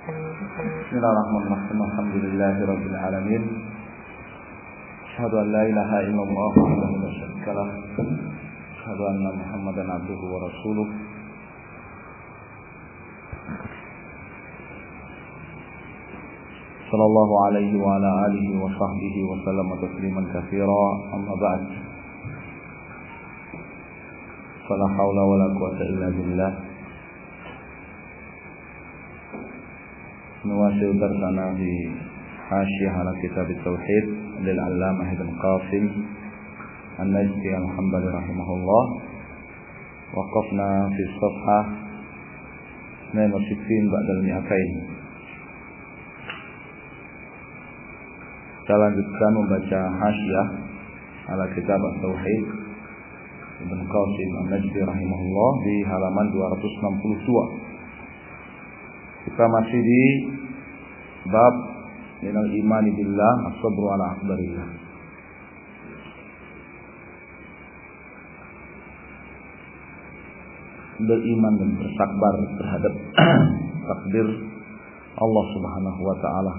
Bismillahirrahmanirrahim. Alhamdulillahirabbil alamin. Asyhadu an la ilaha illallah wahdahu la syarika lah. Asyhadu anna Muhammadan abduhu wa rasuluh. Sallallahu alaihi wa ala alihi wa sahbihi wa sallam tasliman katsira. Amma ba'd. Fala haula wala quwwata illa billah. نواصل درسنا في حاشية على كتاب التوحيد للعلامة ابن قاسم النجدي الحنبلي رحمه الله. وقفنا في الصفحة 62 بعد المئتين. Kita lanjutkan membaca hasyiah ala kitab at-tauhid Ibn Qasim an-Najdi rahimahullah di halaman 262. Kita masih di bab minal imani billah as-sabru ala aqdarillah. Beriman dan bersabar terhadap takdir Allah Subhanahu wa taala.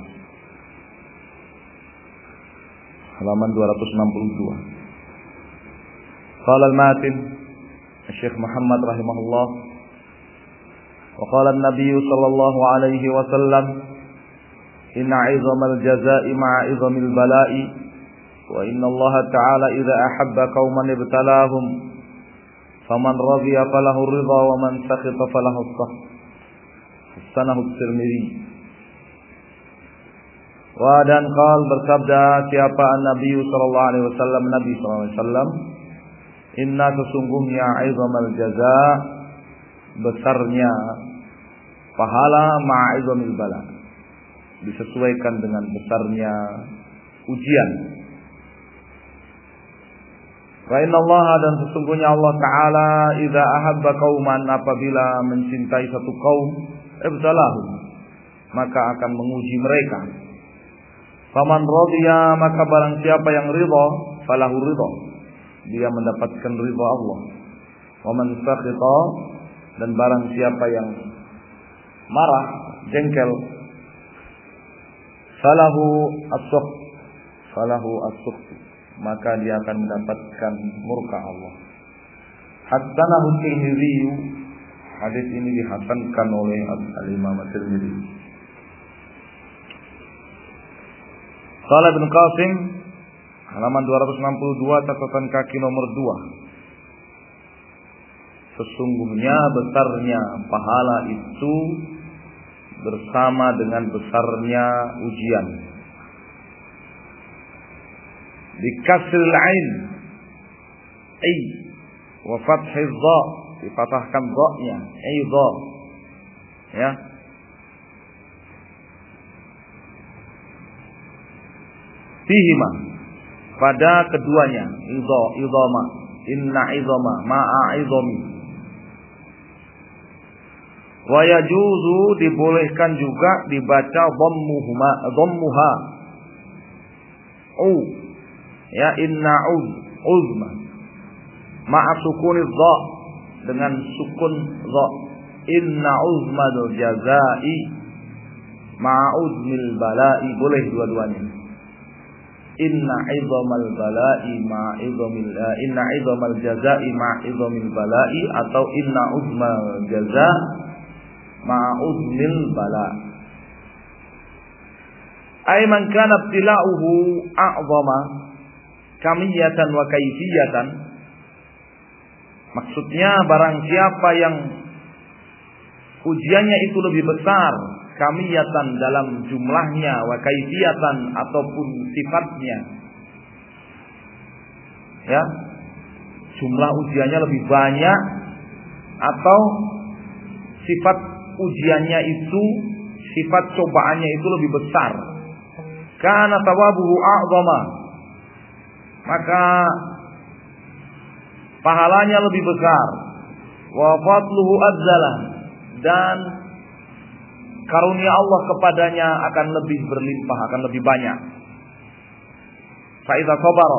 Halaman 262. Qala al-matin Syekh Muhammad rahimahullah, wa qala an-nabiy sallallahu alaihi wasallam, inna 'izamal jazaa'i ma'a 'izamil bala'i, wa inna Allah ta'ala idza ahabba qauman ibtalahum faman radiya falahu ridha wa man sakhita falahu as-sakht. Sanahu at-Tirmidzi. Wa dan qal bersabda siapa an-nabiy sallallahu alaihi wasallam, Nabi sallallahu alaihi wasallam, inna sesungguhnya 'izamal jazaa, besarnya pahala ma'izamil bala, disesuaikan dengan besarnya ujian. Wa innallaha, dan sesungguhnya Allah Ta'ala, idza ahabba qauman, apabila mencintai satu kaum, ibtalahum, maka akan menguji mereka. Faman radiya, maka barang siapa yang ridha, falahu ridha, dia mendapatkan ridha Allah. Wa man sakhita, dan barang siapa yang marah, jengkel, falahu as-sukht, maka dia akan mendapatkan murka Allah. Hasanahu Tirmidzi, hadis ini dihasankan oleh Al-Imam Tirmidzi. Qala Ibn Qasim, halaman 262, catatan kaki nomor 2. Sesungguhnya besarnya pahala itu bersama dengan besarnya ujian. Di kasril ain, ai, wa fathil dha, dipatahkan dha-nya, ai dha, ya. Fihima, pada keduanya, idhama, inna idhama, ma'a idhami. Wa yajuzu, dibolehkan juga dibaca dhammuha, ya, inna uzma, ma'a sukuniz dha, dengan sukun dha, inna uzmal jazaa'i ma'a uzmil bala'i, boleh dua-duanya. Inna idhamal bala'i ma'a inna idhamal jazaa'i ma'a idhamil bala'i, atau inna uzmal jazaa' ma'udnil bala. Ay man kana ibtila'uhu a'zama kamiyatan wa kaifiyatan. Maksudnya barang siapa yang ujiannya itu lebih besar, kamiyatan dalam jumlahnya, wa kaifiyatan ataupun sifatnya. Ya. Jumlah ujiannya lebih banyak atau sifat ujiannya itu, sifat cobaannya itu lebih besar. Kana thawabuhu a'zama, maka pahalanya lebih besar. Wa fadluhu adzala, dan karunia Allah kepadanya akan lebih berlimpah, akan lebih banyak. Fa idza sabara,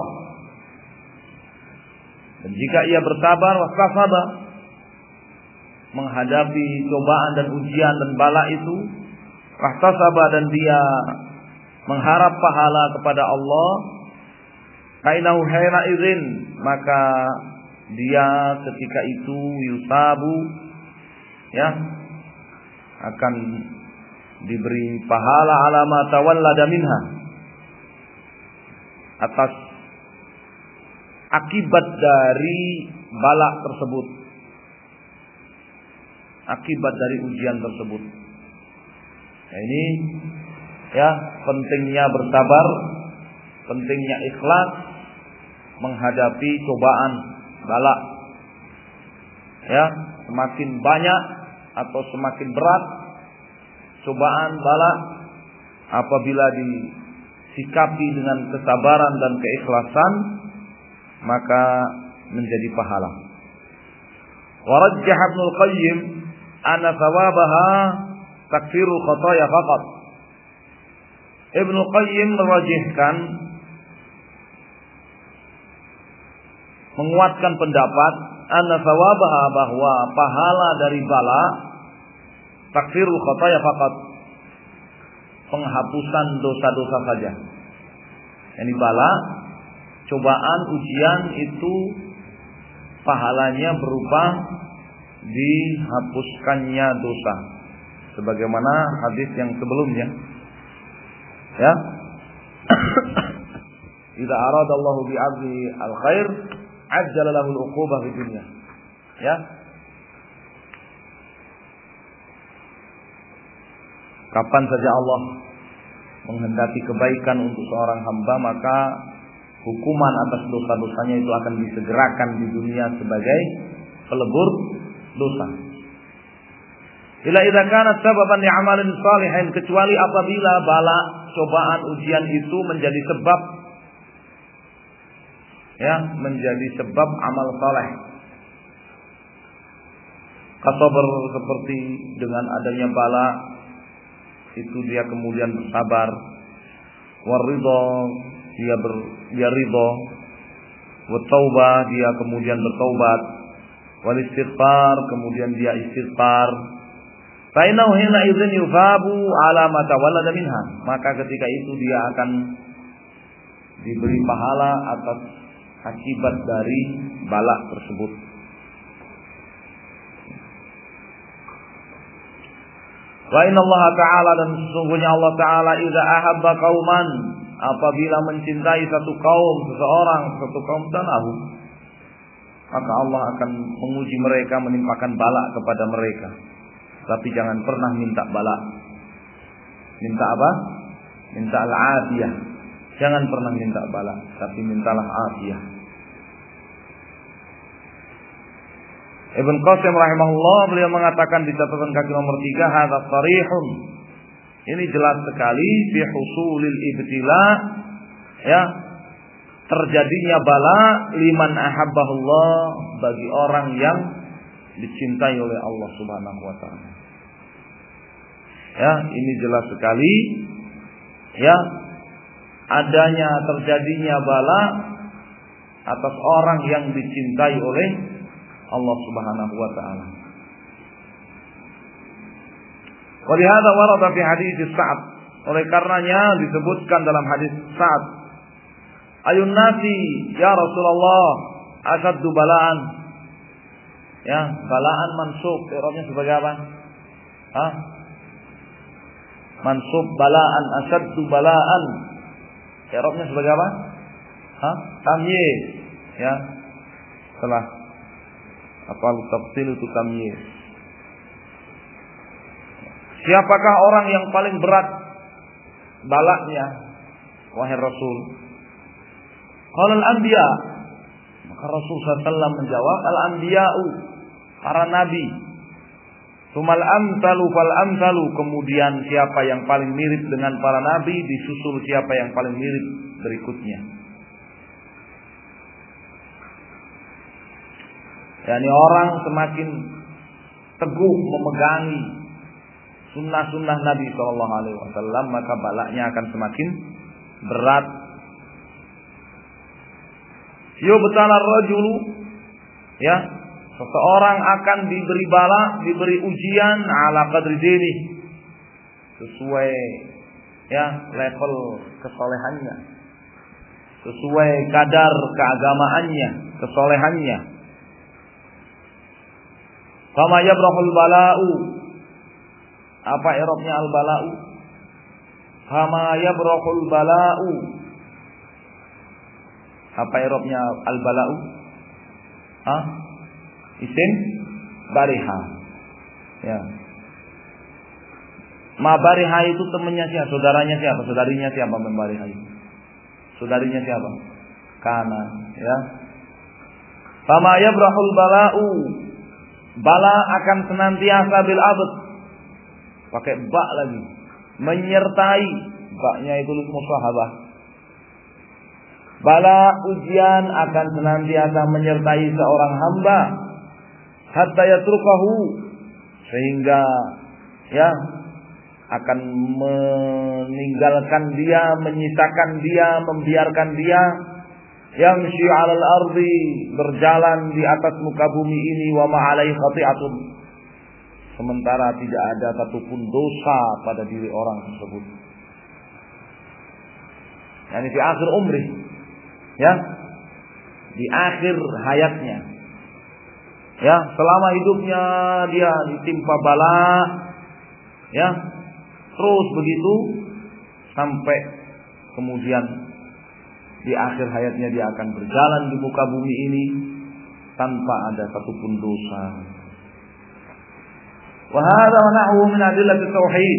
dan jika ia bersabar, wastasaba, menghadapi cobaan dan ujian dan bala itu, wahtasaba dan dia mengharap pahala kepada Allah, kainahu haina idzin, maka dia ketika itu yusabu, ya, akan diberi pahala alama tawallada minha, atas akibat dari bala tersebut, akibat dari ujian tersebut. Nah, ini ya pentingnya bersabar, pentingnya ikhlas menghadapi cobaan bala. Ya, semakin banyak atau semakin berat cobaan bala, apabila disikapi dengan kesabaran dan keikhlasan, maka menjadi pahala. Warajjah Ibnu Qayyim anna thawabaha takfirul khataya faqat. Ibnu Qayyim merajihkan, menguatkan pendapat anna thawabaha, bahwa pahala dari bala takfirul khataya faqat, penghapusan dosa-dosa saja. Yani bala, cobaan, ujian itu pahalanya berupa dihapuskannya dosa, sebagaimana hadis yang sebelumnya. Ya, idza aradallahu bi'abdi al-khair ajjala lahu al-uqubah fid dunya. Ya, kapan saja Allah menghendaki kebaikan untuk seorang hamba, maka hukuman atas dosa-dosanya itu akan disegerakan di dunia sebagai pelebur dosa. Ila idza kanat sababan li amalin salihin, kecuali apabila bala, cobaan, ujian itu menjadi sebab, ya, menjadi sebab amal saleh. Kasabar, seperti dengan adanya bala itu dia kemudian bersabar, waridha, dia ridha, wa taubah, dia kemudian bertaubat, wal istighfar, kemudian dia istighfar. Fa innahu hina idzin yufabu ala ma tawallada minha, maka ketika itu dia akan diberi pahala atas akibat dari bala tersebut. Wa inna Allah Ta'ala, dan sesungguhnya Allah Ta'ala idza ahabba qauman, apabila mencintai satu kaum, seseorang, satu kaum tanahu, maka Allah akan menguji mereka, menimpakan bala kepada mereka. Tapi jangan pernah minta bala. Minta apa? Minta al-afiyah. Jangan pernah minta bala, tapi mintalah afiyah. Ibn Qasim rahimahullah, beliau mengatakan di catatan kaki nomor 3, hadza sarihun, ini jelas sekali fi husulil ibtila, ya, terjadinya bala liman ahabbahullah, bagi orang yang dicintai oleh Allah Subhanahu wa taala. Ya, ini jelas sekali, ya, adanya terjadinya bala atas orang yang dicintai oleh Allah Subhanahu wa taala. Walihada warada fi hadits Sa'ad, oleh karenanya disebutkan dalam hadis Sa'ad, ayun nasi ya Rasulullah asyaddu balaan. Ya, balaan mansub, i'rabnya sebagai apa? Hah? Mansub balaan, asyaddu balaan, i'rabnya sebagai apa? Hah? Tamyiz. Ya, setelah apa tafsil itu tamyiz. Siapakah orang yang paling berat balaknya, wahai Rasul? Qala al-anbiya. Maka Rasul SAW menjawab, al-anbiya'u, para nabi. Sumal amsalu fal amsalu, kemudian siapa yang paling mirip dengan para nabi, disusul siapa yang paling mirip berikutnya. Yani orang semakin teguh memegangi sunnah-sunnah Nabi SAW, maka balaknya akan semakin berat. Yubtala rajulu, ya, seseorang akan diberi bala, diberi ujian ala qadri dini, sesuai level kesolehannya, sesuai kadar keagamaannya, kesolehannya. Fama yabrahul bala'u. Apa i'rabnya al-bala'u? Fama yabrahul bala'u. Apa i'rabnya al-bala'u? Isim bariha. Ya. Ma bariha itu temannya siapa? Saudaranya siapa? Saudarinya siapa membariha itu? Saudarinya siapa? Kana, ya. Fama yabrahul bala'u. Bala akan senantiasa bil abad. Pakai ba lagi. Menyertai. Ba-nya itu musahabah. Bala ujian akan senantiasa menyertai seorang hamba hatta yatrukahu, sehingga akan meninggalkan dia, menyisakan dia, membiarkan dia yamshi 'alal ardi, berjalan di atas muka bumi ini, wa ma 'alaihi khati'atun, sementara tidak ada satupun dosa pada diri orang tersebut. Yani di akhir umri, di akhir hayatnya, selama hidupnya dia ditimpa bala, terus begitu sampai kemudian di akhir hayatnya dia akan berjalan di muka bumi ini tanpa ada satupun dosa. Wa hadza wa nahwu min adillati tauhid.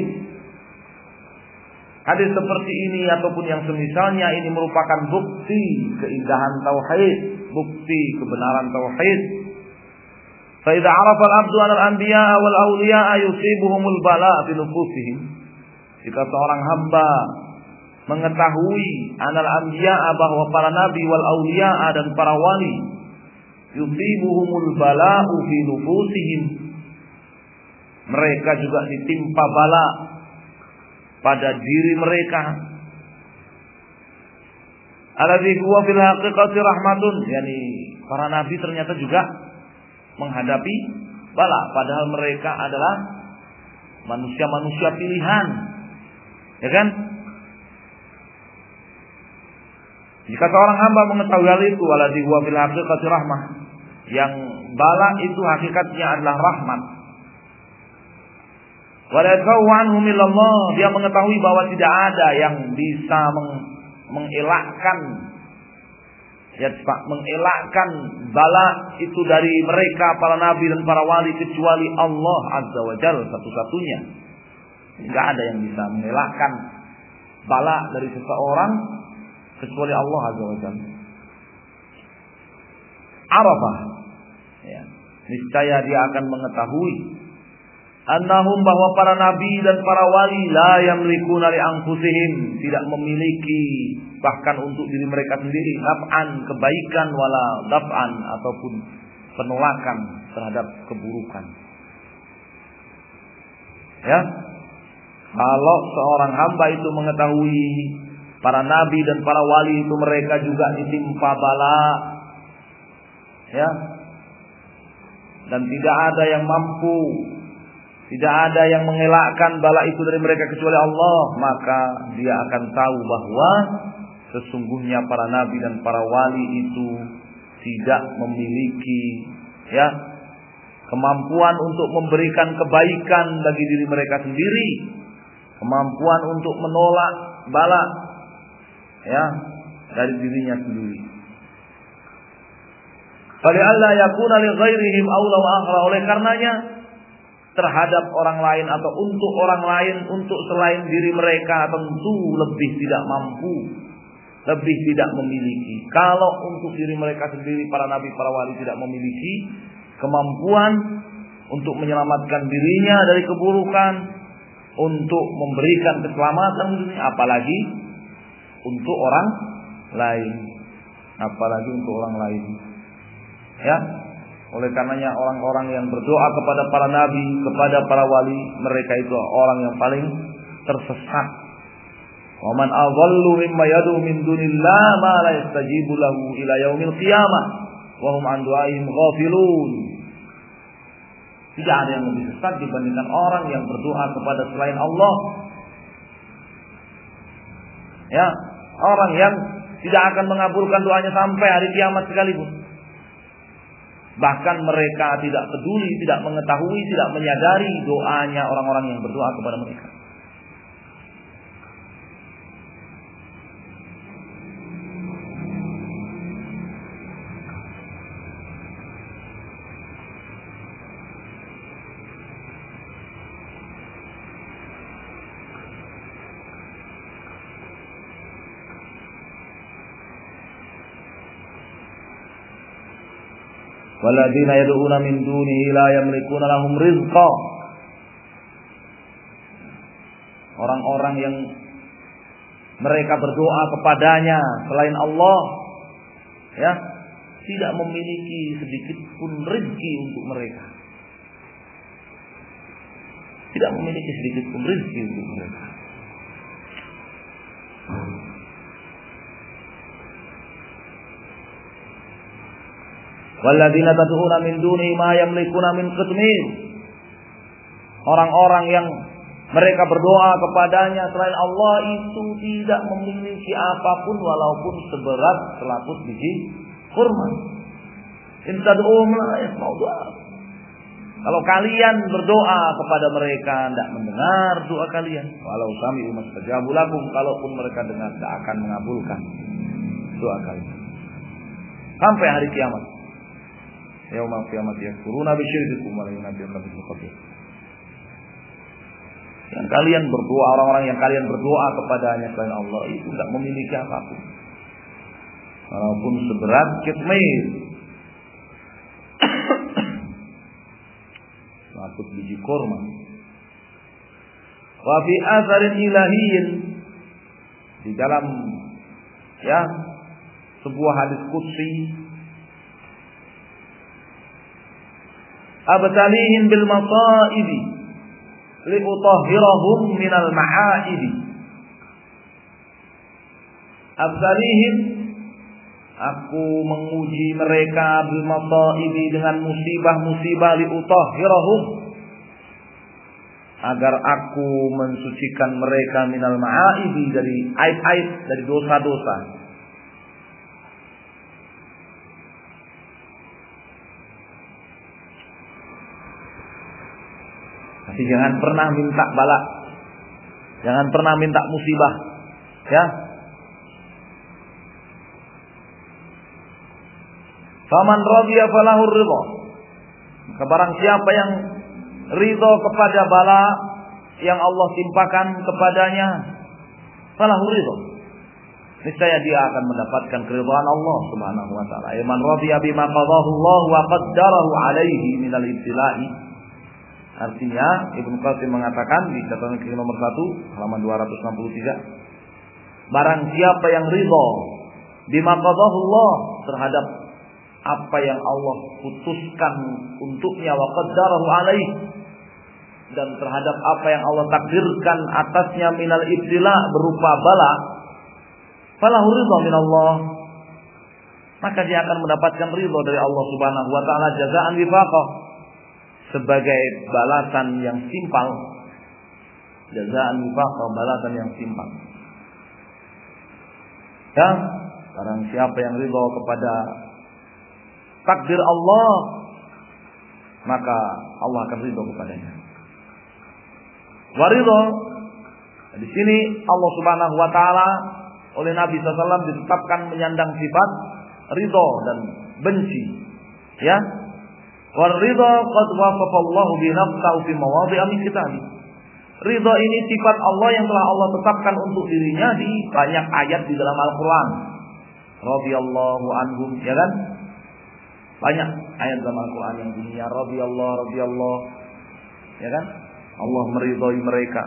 Hadis seperti ini ataupun yang semisalnya ini merupakan bukti keindahan tauhid, bukti kebenaran tauhid. Fa idza 'arafa al-'abdu 'ala al-anbiya'a wal awliya'a yusibuhumul bala' fi nufusihim. Jika seorang hamba mengetahui anal anbiya'a, bahwa para nabi wal awliya'a dan para wali yusibuhumul bala'u fi nufusihim, mereka juga ditimpa bala pada diri mereka. Alladzi huwa fil haqiqati rahmatun, yani para nabi ternyata juga menghadapi bala, padahal mereka adalah manusia-manusia pilihan, ya kan? Jika seorang hamba mengetahui hal itu, alladzi huwa fil haqiqati rahmah, yang bala itu hakikatnya adalah rahmat. Wa la yadfa'u anhum illallah, dia mengetahui bahwa tidak ada yang bisa mengelakkan bala itu dari mereka para nabi dan para wali kecuali Allah Azza wa Jalla satu-satunya. Tidak ada yang bisa mengelakkan bala dari seseorang kecuali Allah Azza wa Jalla. Arafah, niscaya dia akan mengetahui annahum, bahwa para nabi dan para wali la yamlikuna li anfusihim, tidak memiliki bahkan untuk diri mereka sendiri naf'an, kebaikan, wala daf'an, ataupun penolakan terhadap keburukan. Kalau seorang hamba itu mengetahui para nabi dan para wali itu mereka juga ditimpa bala, dan tidak ada yang mampu, tidak ada yang mengelakkan bala itu dari mereka kecuali Allah, maka dia akan tahu bahwa sesungguhnya para nabi dan para wali itu tidak memiliki kemampuan untuk memberikan kebaikan bagi diri mereka sendiri, kemampuan untuk menolak bala dari dirinya sendiri. Fali'alla yakuna li ghairihim aula wa akhra, oleh karenanya terhadap orang lain atau untuk orang lain, untuk selain diri mereka tentu lebih tidak mampu, lebih tidak memiliki. Kalau untuk diri mereka sendiri para nabi, para wali tidak memiliki kemampuan untuk menyelamatkan dirinya dari keburukan, untuk memberikan keselamatan dunia, apalagi untuk orang lain, apalagi untuk orang lain. Oleh karenanya orang-orang yang berdoa kepada para nabi, kepada para wali, mereka itu orang yang paling tersesat. Wa man adhallu mimma yad'u min dunillah ma la yastajibu lahu ila yaumil qiyamah wa hum an du'aihim ghafilun. Tidak ada yang lebih sesat dibandingkan orang yang berdoa kepada selain Allah, Ya, orang yang tidak akan mengabulkan doanya sampai hari kiamat sekalipun. Bahkan mereka tidak peduli, tidak mengetahui, tidak menyadari doanya orang-orang yang berdoa kepada mereka. Walladzina yad'una min dunihi la yamlikuna lahum rizqa. Orang-orang yang mereka berdoa kepadanya selain Allah, ya, tidak memiliki sedikit pun rezeki untuk mereka. Tidak memiliki sedikit pun rezeki untuk mereka. Walladzina tad'una min dunihi ma yamlikuna min qitmir. Orang-orang yang mereka berdoa kepadanya selain Allah itu tidak memiliki apapun walaupun seberat selaput biji kurma. In tad'uhum la yasma'u du'a. Kalau kalian berdoa kepada mereka tidak mendengar doa kalian. Walau sami'u mastajabu lakum, kalaupun mereka dengar tidak akan mengabulkan doa kalian. Sampai hari kiamat. Yaumul qiyamati yakfuruna bi syirkikum wa la yunabbi'uka mithlu khabir. Yang kalian berdoa, orang-orang yang kalian berdoa kepadanya selain Allah itu tidak memiliki apapun. Walaupun seberat kitmir. Selaput biji kurma. Wa fi atharin ilahiyyin, di dalam ya sebuah hadis qudsi, abtalihim bil masaibi liutahhirahum minal ma'aibi. Abtalihim, aku menguji mereka bil masaibi, dengan musibah-musibah, liutahhirahum, agar aku mensucikan mereka minal ma'aibi, dari aib-aib, dari dosa-dosa. Tapi jangan pernah minta bala, jangan pernah minta musibah, ya. Faman radiya falahu ridha. Maka barang siapa yang ridha kepada bala yang Allah timpakan kepadanya, falahu ridha, niscaya dia akan mendapatkan keridhaan Allah Subhanahu wa taala. Man radiya bima qadahu Allah wa qaddarahu alaihi minal ibtila'i. Artinya Ibnu Qasim mengatakan di catatan kaki nomor 1 halaman 263, barang siapa yang ridha bima qadahu Allah, terhadap apa yang Allah putuskan untuknya, wa qaddarahu alaihi, dan terhadap apa yang Allah takdirkan atasnya, minal ibtila, berupa bala, falahu ridha minallah, maka dia akan mendapatkan ridha dari Allah Subhanahu wa taala, jazaan wifaqah, sebagai balasan yang timpal. Jazaan wifaqah, balasan yang timpal. Ya, barang siapa yang ridha kepada takdir Allah, maka Allah akan ridha kepadanya. Waridha, di sini Allah Subhanahu wa taala oleh Nabi SAW ditetapkan menyandang sifat ridha dan benci, ya. Waridha qad wasafa Allah bi nafsihi fi mawadhi'a min kitabih. Ridha ini sifat Allah yang telah Allah tetapkan untuk dirinya di banyak ayat di dalam Al-Qur'an. Radhiyallahu anhum, ya kan? Banyak ayat dalam Al-Qur'an yang bunyinya radhiyallahu, ya kan? Allah meridhai mereka.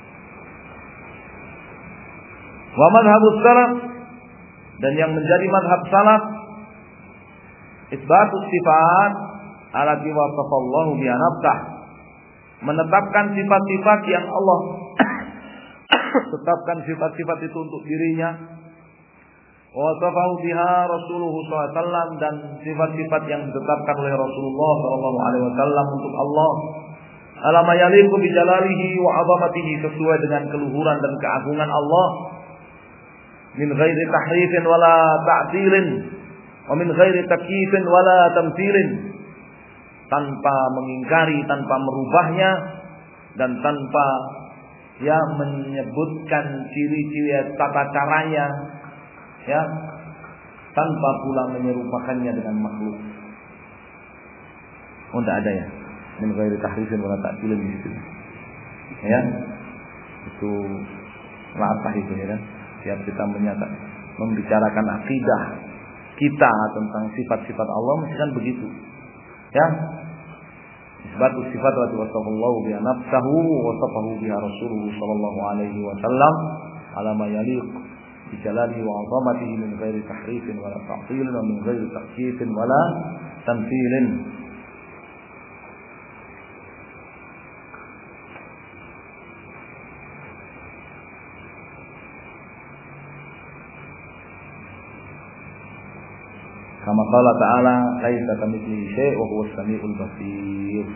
Wa madhhabus salaf, dan yang menjadi madhab salaf, isbatus sifat allati wasafallahu biha nafsah, menetapkan sifat-sifat yang Allah tetapkan sifat-sifat itu untuk dirinya, wasafahu biha rasuluhu SAW, dan sifat-sifat yang ditetapkan oleh Rasulullah SAW untuk Allah, alama yaliqu bi jalalihi wa 'azamatihi, sesuai dengan keluhuran dan keagungan Allah. min ghairi tahrifin wala ta'tilin wa min ghairi takyifin wala tamthilin, tanpa mengingkari, tanpa merubahnya, dan tanpa menyebutkan ciri-ciri tata caranya, tanpa pula menyerupakannya dengan makhluk. Oh, tidak ada ya, min ghairi tahrifin wala ta'tilin di situ. Itu latah itu ya kan. Siap kita membicarakan akidah kita tentang sifat-sifat Allah mesti kan begitu. Isbatu sifat wa wasafallahu biha nafsahu wa wasafahu biha rasuluhu sallallahu alaihi wasallam ala ma yaliq bi jalalihi wa 'azamatihi min ghairi tahrifin wala ta'tilin wa min ghairi takyifin wala tamthilin. Kama qala ta'ala laisa kamitslihi syai' wa huwas samiul basir.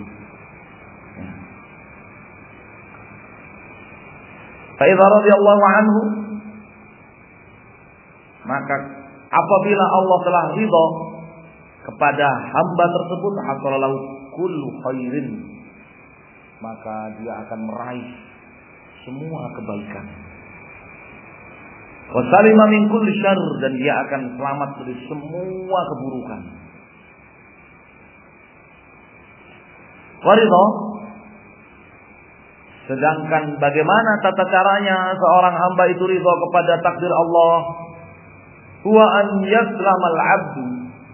Fa idza radiyallahu anhu, maka apabila Allah telah ridha kepada hamba tersebut, hasalalahu kullu khairin, maka dia akan meraih semua kebaikan. Wa salima min kulli syarr, dan dia akan selamat dari semua keburukan. Wa ridha, sedangkan bagaimana tata caranya seorang hamba itu ridha kepada takdir Allah? Huwa an yaslamal 'abdu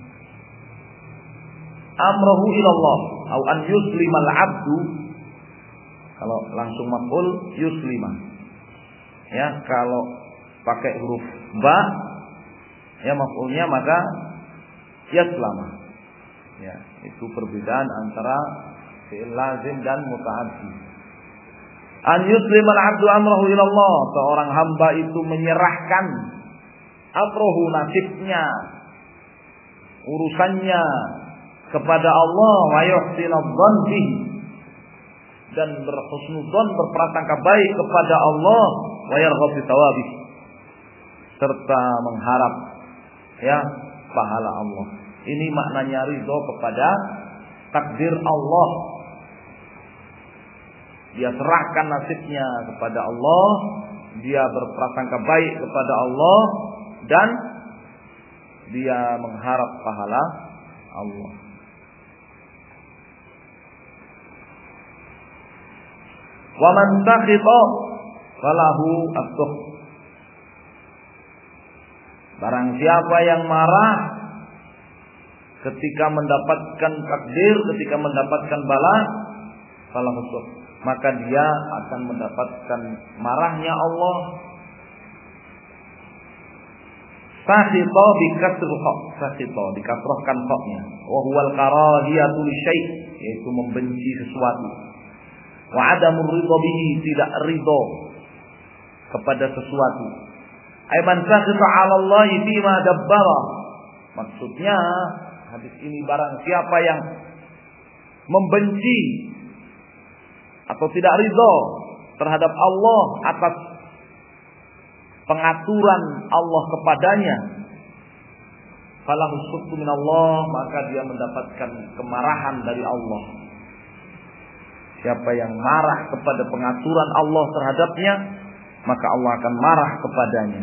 amrahu ila Allah, atau an yuslimal 'abdu, kalau langsung maf'ul yuslima. Kalau pakai huruf ba maf'ulnya maka yaslama. Itu perbedaan antara fi'il lazim dan muta'addi. An yuslimal 'abdu amrahu ila Allah, seorang hamba itu menyerahkan amrahu, nasibnya, urusannya kepada Allah, wa yuhsinadh-dhann bihi, dan berhusnudzon, berprasangka baik kepada Allah, wa yarghab fi thawabihi, serta mengharap pahala Allah. Ini maknanya ridho kepada takdir Allah. Dia serahkan nasibnya kepada Allah, dia berprasangka baik kepada Allah, dan dia mengharap pahala Allah. Wa man sakhita falahu as-sukht, barang siapa yang marah ketika mendapatkan takdir, ketika mendapatkan bala, falahu as-sukht, maka dia akan mendapatkan marahnya Allah. Sakhita bi kasr kha, sakhita dikasrahkan kha-nya, wa huwal karahiyatu li syai', yaitu membenci sesuatu. Wa adamur ridha bihi, tidak ridha kepada sesuatu. Ay man sakhita 'ala Allah bima dabbara, maksudnya hadis ini barang siapa yang membenci atau tidak ridha terhadap Allah atas pengaturan Allah kepadanya, falahu sukhtu min Allah, maka dia mendapatkan kemarahan dari Allah. Siapa yang marah kepada pengaturan Allah terhadapnya, maka Allah akan marah kepadanya.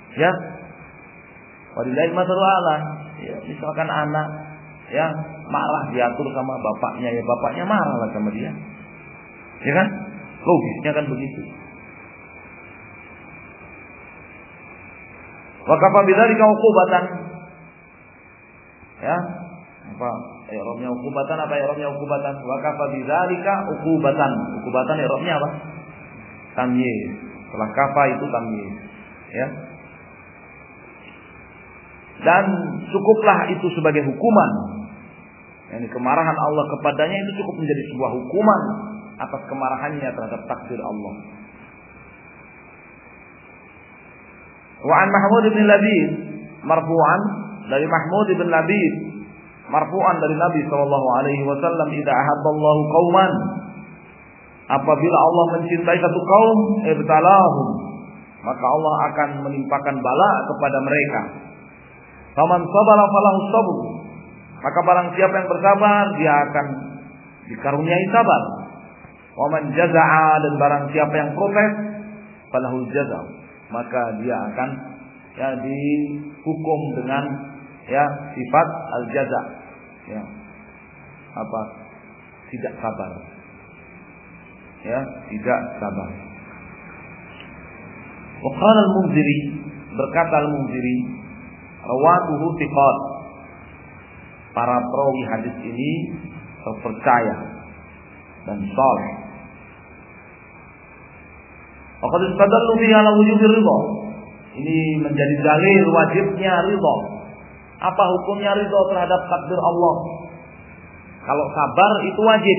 Walillahi mathalul a'la. Misalkan anak marah diatur sama bapaknya, bapaknya marah lah sama dia. Kan? Logisnya kan begitu. Wa kafa bidzalika uqubatan. Apa i'rabnya uqubatan, apa i'rabnya uqubatan? Wa kafa bidzalika uqubatan. Uqubatan i'rabnya apa? Tamyiz. Setelah kafa itu tamyiz. Dan cukuplah itu sebagai hukuman. Yani kemarahan Allah kepadanya itu cukup menjadi sebuah hukuman atas kemarahannya terhadap takdir Allah. Wa an Mahmud bin Labid marfu'an, dari Mahmud bin Labid marfu'an dari Nabi sallallahu alaihi wasallam, idza ahabballahu qauman, apabila Allah mencintai satu kaum, ibtalahum, maka Allah akan menimpakan bala kepada mereka. Faman sabara falahu sabr, maka barang siapa yang bersabar dia akan dikaruniai sabar. Waman jaza'a, dan barang siapa yang protes falahu jaza', maka dia akan dihukum dengan sifat al-jaza', tidak sabar, tidak sabar. Wa qala al-Munziri, berkata al-Munziri, rawatuhu thiqat, para perawi hadis ini terpercaya dan saleh. Faqad istadallu bihi ala wujubi ridha, ini menjadi dalil wajibnya ridha. Apa hukumnya ridha terhadap takdir Allah? Kalau sabar itu wajib.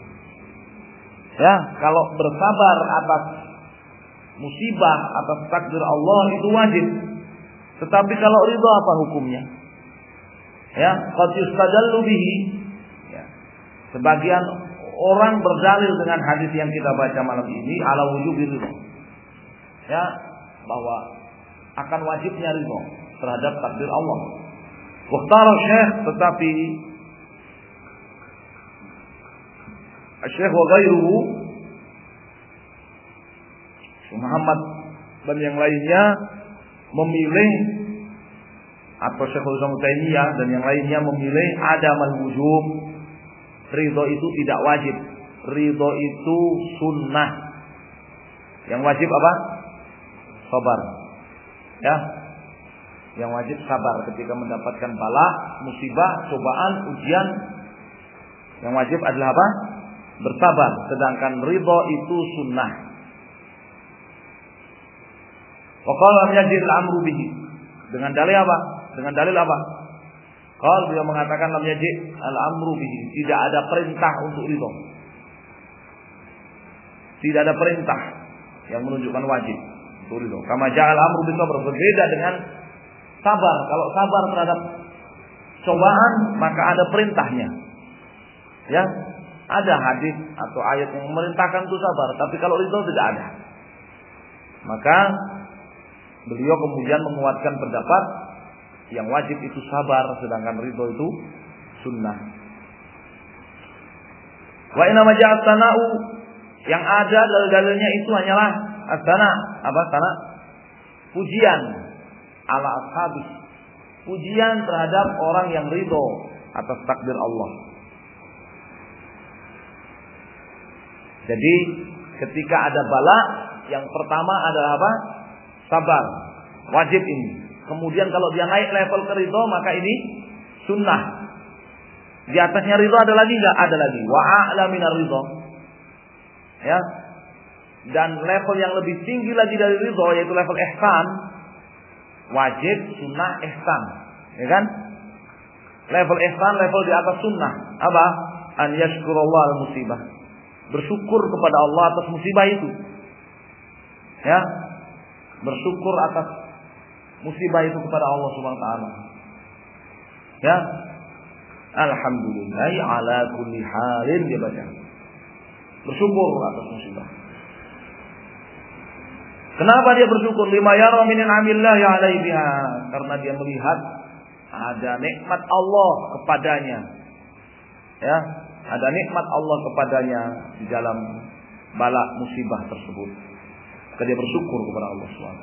Kalau bersabar atas musibah, atas takdir Allah itu wajib. Tetapi kalau ridha apa hukumnya? Qad yustadallu bihi. Sebagian orang berdalil dengan hadis yang kita baca malam ini ala wujubi ridha. Bahwa akan wajibnya ridha terhadap takdir Allah. Waqtara Syekh, tetapi Syekh wa ghairuhu, Syekh Muhammad dan yang lainnya memilih, atau Syekhul Islam Taimiyah dan yang lainnya memilih adamal wujub, ridho itu tidak wajib, ridho itu sunnah. Yang wajib apa? Sabar. Yang wajib sabar ketika mendapatkan bala, musibah, cobaan, ujian. Yang wajib adalah apa? Bersabar. Sedangkan ridho itu sunnah. Wa qala lam yajid al-amru bihi. Dengan dalil apa? Dengan dalil apa? Kalau dia mengatakan lam yajid al-amru bihi, tidak ada perintah untuk ridho. Tidak ada perintah yang menunjukkan wajib untuk ridho. Kama ja'al amru bis sabr, berbeda dengan sabar. Kalau sabar terhadap cobaan maka ada perintahnya. Ada hadis atau ayat yang memerintahkan untuk sabar, tapi kalau ridho tidak ada. Maka beliau kemudian menguatkan pendapat yang wajib itu sabar, sedangkan ridho itu sunnah. Wa inna ma ja'a sana'u, yang ada dalil-dalilnya itu hanyalah as-sana'. Apa sana'? Pujian ala ashabi, pujian terhadap orang yang ridho atas takdir Allah. Jadi ketika ada bala, yang pertama adalah apa? Sabar, wajib ini. Kemudian kalau dia naik level ke ridho, maka ini sunnah. Di atasnya ridho ada lagi nggak? Ada lagi. Wa a'la minar ridho. Dan level yang lebih tinggi lagi dari ridho yaitu level ihsan. Wajib, sunnah, ihsan. Level ihsan, level di atas sunnah. Apa? An yashkurallah al-musibah. Bersyukur kepada Allah atas musibah itu. Bersyukur atas musibah itu kepada Allah Subhanahu wa taala. Alhamdulillah ala kulli halin, dia baca. Bersyukur atas musibah. Kenapa dia bersyukur? Lima yara min ni'amillahi alaihi biha, karena dia melihat ada nikmat Allah kepadanya. Ada nikmat Allah kepadanya di dalam bala musibah tersebut. Maka dia bersyukur kepada Allah SWT.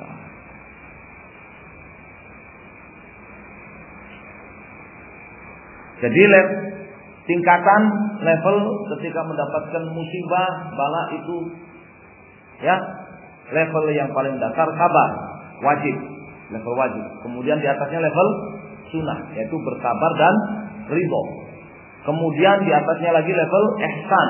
Jadi tingkatan level ketika mendapatkan musibah, bala itu level yang paling dasar sabar, wajib, level wajib. Kemudian di atasnya level sunnah, yaitu bersabar dan ridho. Kemudian di atasnya lagi level ihsan,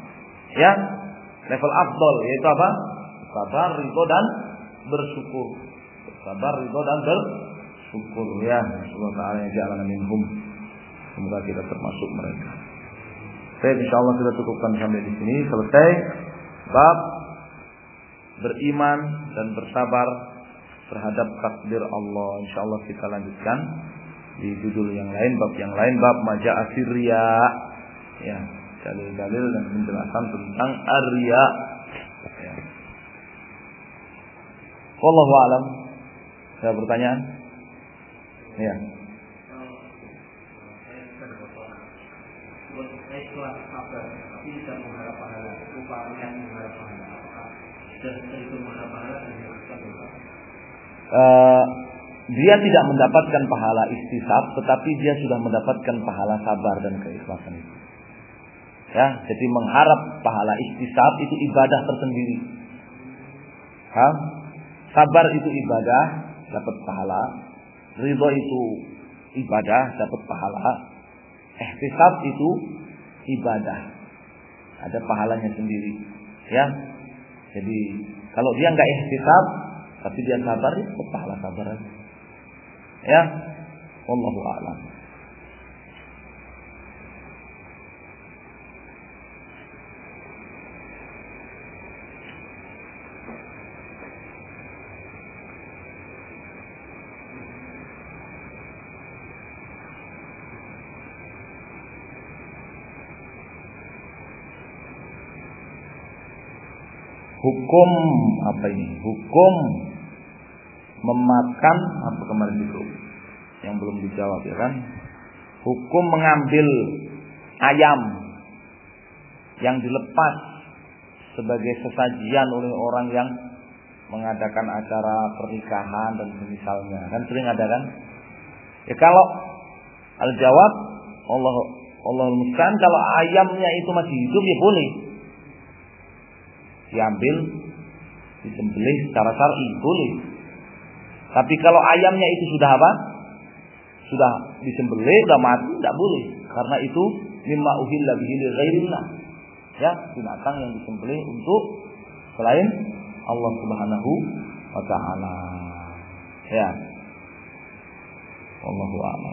level afdol, yaitu apa? Sabar, ridho dan bersyukur. Sabar, ridho dan bersyukur. Allah Taala ja'alana minhum. Semoga kita termasuk mereka. Baik, insyaallah kita cukupkan sampai di sini. Selesai bab beriman dan bersabar terhadap takdir Allah. Insyaallah kita lanjutkan di judul yang lain, bab yang lain, bab maja'a sirriya. Dalil-dalil dan penjelasan tentang ar-riya. Wallahu a'lam. Ada pertanyaan? Ya. Dia tidak mendapatkan pahala istisab, tetapi dia sudah mendapatkan pahala sabar dan keikhlasan itu. Ya, jadi mengharap pahala istisab itu ibadah tersendiri. Sabar itu ibadah, dapat pahala. Ridho itu ibadah, dapat pahala. Ihtisab itu ibadah, ada pahalanya sendiri. Ya, jadi kalau dia nggak ihtisab, tapi dia sabar, itu pahala sabar. Ya, wallahu a'lam. Hukum apa ini? Hukum memakan apa kemarin itu yang belum dijawab ya kan? Hukum mengambil ayam yang dilepas sebagai sesajian oleh orang yang mengadakan acara pernikahan dan semisalnya. Kan sering ada kan? Ya kalau al-jawab Allahul musta'an, kalau ayamnya itu masih hidup ya boleh. Diambil, disembelih secara syar'i boleh. Tapi kalau ayamnya itu sudah apa? Sudah disembelih, sudah mati, tidak boleh. Karena itu mimma uhilla bihi li ghairillah. Ya, binatang yang disembelih untuk selain Allah Subhanahu wa taala. Ya. Wallahu a'lam.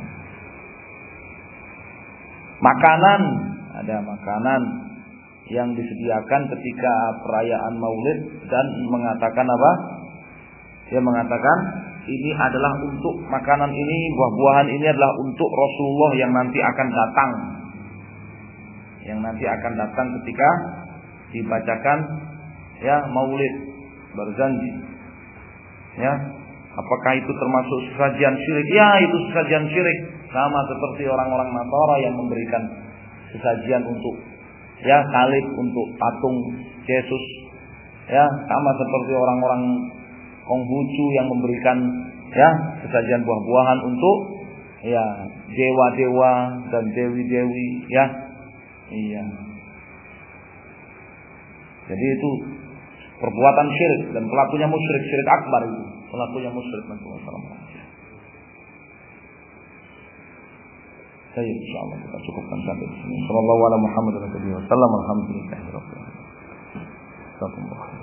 Makanan, ada makanan yang disediakan ketika perayaan Maulid dan mengatakan apa? Dia mengatakan ini adalah untuk makanan ini, buah-buahan ini adalah untuk Rasulullah yang nanti akan datang. Yang nanti akan datang ketika dibacakan ya Maulid, berjanji. Ya, apakah itu termasuk sesajian syirik? Ya, itu sesajian syirik. Sama seperti orang-orang Nasara yang memberikan sesajian untuk ya salib, untuk patung Yesus. Ya, sama seperti orang-orang Konghucu yang memberikan ya sesajian buah-buahan untuk ya dewa-dewa dan dewi-dewi ya. Iya. Jadi itu perbuatan syirik dan pelakunya musyrik, syirik akbar itu. Pelakunya musyrik, nasallallahu. Baik, insyaallah kita cukupkan sampai di sini. Sallallahu alaihi wa sallam. Alhamdulillahirabbil alamin.